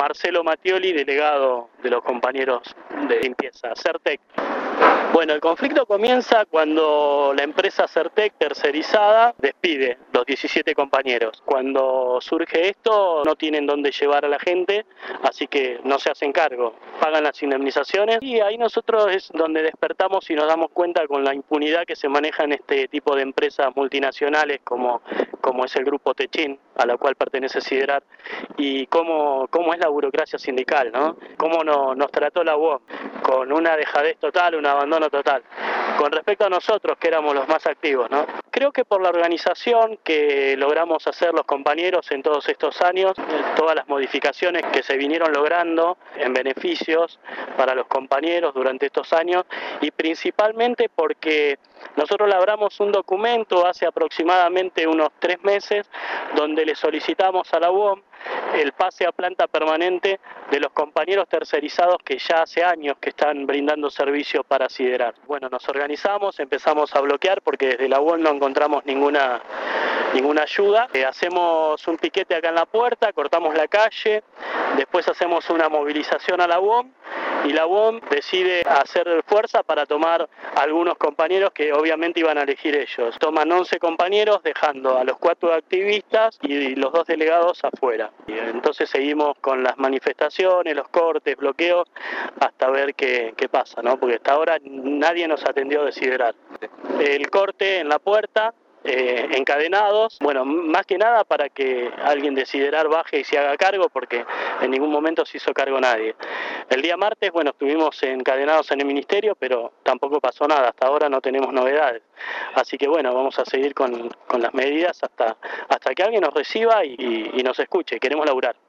Marcelo Mattioli, delegado de los compañeros de limpieza, Certec. Bueno, el conflicto comienza cuando la empresa Certec tercerizada despide los 17 compañeros. Cuando surge esto, no tienen dónde llevar a la gente, así que no se hacen cargo, pagan las indemnizaciones y ahí nosotros es donde despertamos y nos damos cuenta con la impunidad que se maneja en este tipo de empresas multinacionales como es el grupo Techin, a la cual pertenece Siderar, y cómo es la burocracia sindical, ¿no? Cómo nos trató la UOM, con una dejadez total, un abandono total. Con respecto a nosotros, que éramos los más activos, ¿no? Creo que por la organización que logramos hacer los compañeros en todos estos años, todas las modificaciones que se vinieron logrando en beneficios para los compañeros durante estos años, y principalmente porque nosotros elaboramos un documento hace aproximadamente unos 3 meses donde le solicitamos a la UOM el pase a planta permanente de los compañeros tercerizados que ya hace años que están brindando servicio para Siderar. Bueno, nos organizamos, empezamos a bloquear porque desde la UOM no encontramos ninguna ayuda. Hacemos un piquete acá en la puerta, cortamos la calle, después hacemos una movilización a la UOM y la UOM decide hacer fuerza para tomar a algunos compañeros que obviamente iban a elegir ellos. Toman 11 compañeros dejando a los 4 activistas y los 2 delegados afuera. Y entonces seguimos con las manifestaciones, los cortes, bloqueos, hasta ver qué pasa, ¿no? Porque hasta ahora nadie nos atendió de Siderar. El corte en la puerta, encadenados, bueno, más que nada para que alguien de Siderar baje y se haga cargo, porque en ningún momento se hizo cargo nadie. El día martes, bueno, estuvimos encadenados en el ministerio, pero tampoco pasó nada, hasta ahora no tenemos novedades. Así que bueno, vamos a seguir con las medidas hasta que alguien nos reciba y nos escuche, queremos laburar.